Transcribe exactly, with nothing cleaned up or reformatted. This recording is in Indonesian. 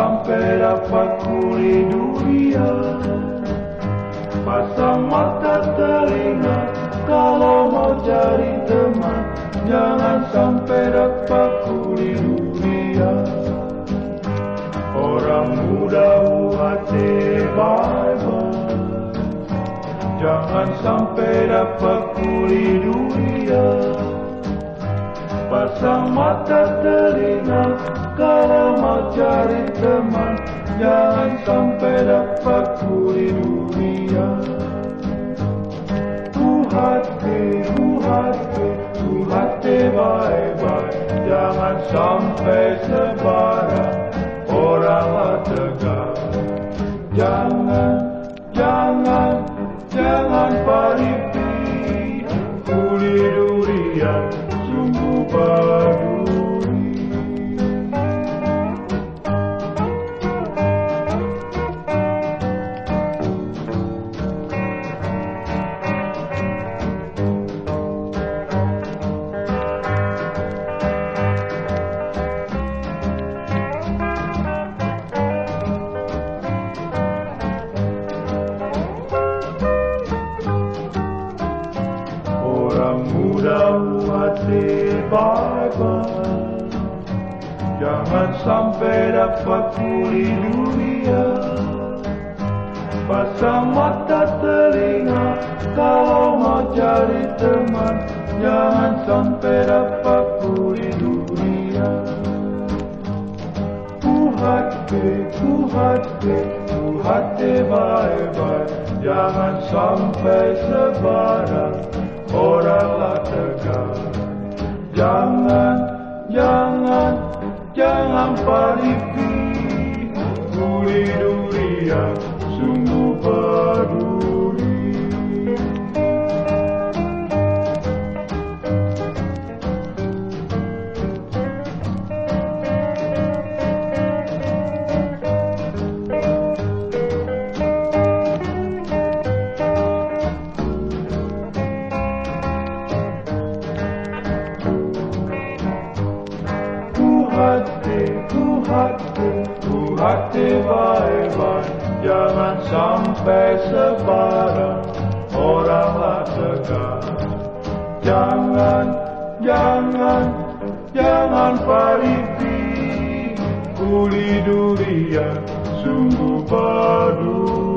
sampai dapat kuli durian. Pasang mata telinga kalau mau cari teman, jangan sampai dapat kuli durian. Orang muda buat bye-bye, jangan sampai dapat kuli durian. Pasang mata telinga kalau mau cari teman, jangan sampai dapat kuli durian. Ku hati, ku hati, ku hati bye-bye, jangan sampai sebarang oranglah tegar. Jangan, jangan, jangan paripi kuli durian, sungguh baduri. Orang muda hati bye-bye, jangan sampai dapat kuli durian. Pasang mata telinga kalau mau cari teman, jangan sampai dapat kuli durian. Ku hati, ku hati, ku hati bye-bye, jangan sampai sebarang oranglah tegar. Jangan, jangan, jangan paripi kuli durian, sungguh peduli. Hati, ku hati, ku hati bye-bye, jangan sampai sebarang oranglah tegar. Jangan, jangan, jangan paripi kuli durian, sungguh padu.